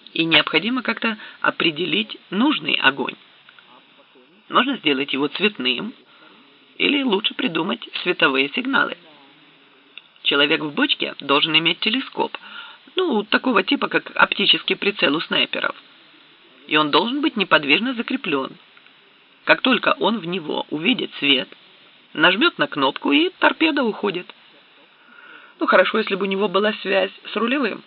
и необходимо как-то определить нужный огонь. Можно сделать его цветным, или лучше придумать световые сигналы. Человек в бочке должен иметь телескоп, такого типа, как оптический прицел у снайперов. И он должен быть неподвижно закреплен. Как только он в него увидит свет, нажмет на кнопку, и торпеда уходит. Хорошо, если бы у него была связь с рулевым.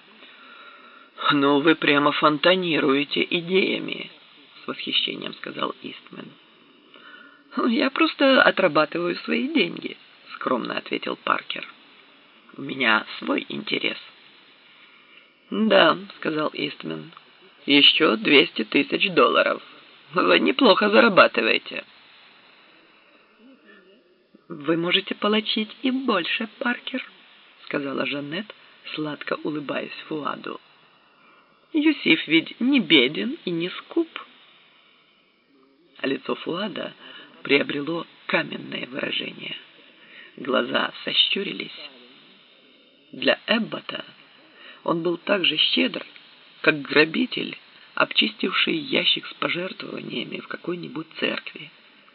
Вы прямо фонтанируете идеями, с восхищением сказал Истмен. Я просто отрабатываю свои деньги, скромно ответил Паркер. У меня свой интерес. Да, сказал Истмен. Еще $200 тысяч. Вы неплохо зарабатываете. Вы можете получить и больше, Паркер, сказала Жаннет, сладко улыбаясь Фуаду. Юсиф ведь не беден и не скуп. А лицо Фуада приобрело каменное выражение. Глаза сощурились. Для Эббота он был так же щедр, как грабитель, обчистивший ящик с пожертвованиями в какой-нибудь церкви.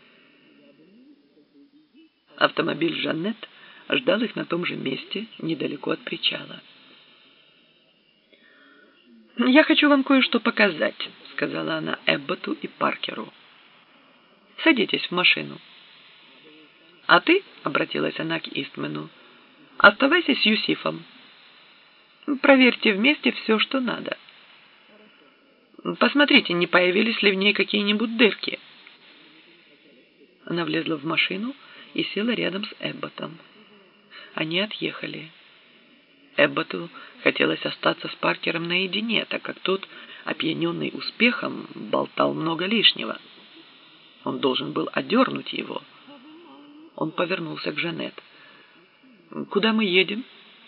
Автомобиль Жаннет ждал их на том же месте, недалеко от причала. «Я хочу вам кое-что показать», — сказала она Эбботу и Паркеру. «Садитесь в машину». «А ты», — обратилась она к Истмену, — «оставайся с Юсифом. Проверьте вместе все, что надо. Посмотрите, не появились ли в ней какие-нибудь дырки». Она влезла в машину и села рядом с Эбботом. Они отъехали. Эбботу хотелось остаться с Паркером наедине, так как тот, опьяненный успехом, болтал много лишнего. Он должен был одернуть его. Он повернулся к Жаннет. «Куда мы едем?»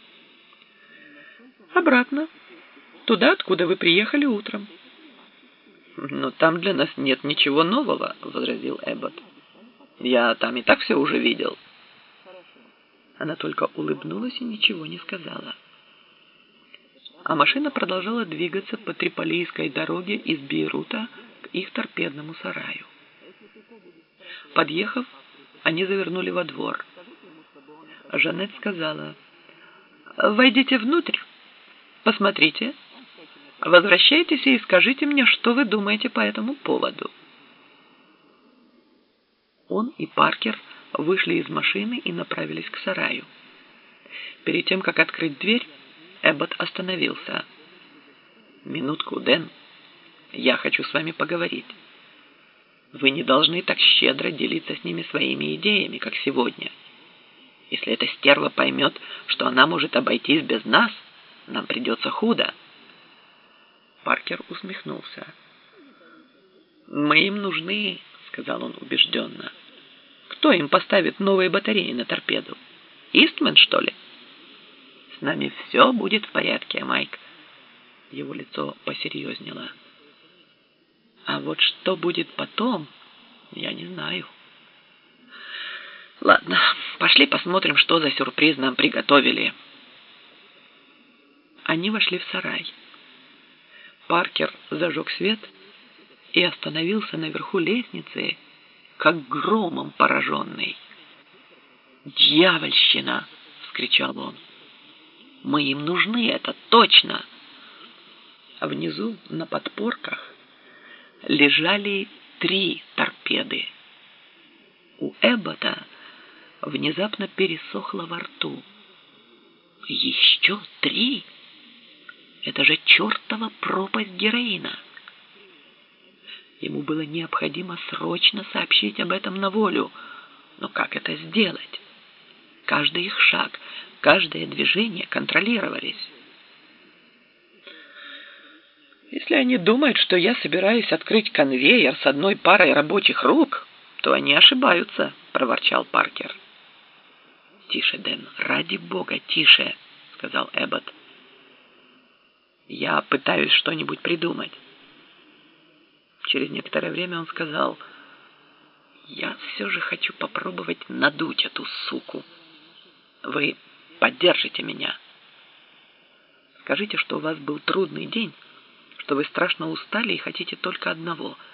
«Обратно. Туда, откуда вы приехали утром». «Но там для нас нет ничего нового», — возразил Эббот. «Я там и так все уже видел». Она только улыбнулась и ничего не сказала. А машина продолжала двигаться по Триполийской дороге из Бейрута к их торпедному сараю. Подъехав, они завернули во двор. Жаннет сказала: «Войдите внутрь, посмотрите, возвращайтесь и скажите мне, что вы думаете по этому поводу». Он и Паркер вышли из машины и направились к сараю. Перед тем, как открыть дверь, Эббот остановился. «Минутку, Дэн. Я хочу с вами поговорить. Вы не должны так щедро делиться с ними своими идеями, как сегодня. Если эта стерва поймет, что она может обойтись без нас, нам придется худо». Паркер усмехнулся. «Мы им нужны», — сказал он убежденно. «Кто им поставит новые батареи на торпеду? Истмен, что ли?» «С нами все будет в порядке, Майк». Его лицо посерьезнело. «А вот что будет потом, я не знаю». «Ладно, пошли посмотрим, что за сюрприз нам приготовили». Они вошли в сарай. Паркер зажег свет и остановился наверху лестницы, как громом пораженный. «Дьявольщина!» — вскричал он. «Мы им нужны, это точно!» А внизу, на подпорках, лежали 3 торпеды. У Эббота внезапно пересохло во рту. «Еще 3? Это же чертова пропасть героина!» Ему было необходимо срочно сообщить об этом на волю. Но как это сделать? Каждый их шаг, каждое движение контролировались. «Если они думают, что я собираюсь открыть конвейер с одной парой рабочих рук, то они ошибаются», — проворчал Паркер. «Тише, Дэн, ради бога, тише», — сказал Эббот. «Я пытаюсь что-нибудь придумать». Через некоторое время он сказал: «Я все же хочу попробовать надуть эту суку. Вы поддержите меня. Скажите, что у вас был трудный день, что вы страшно устали и хотите только одного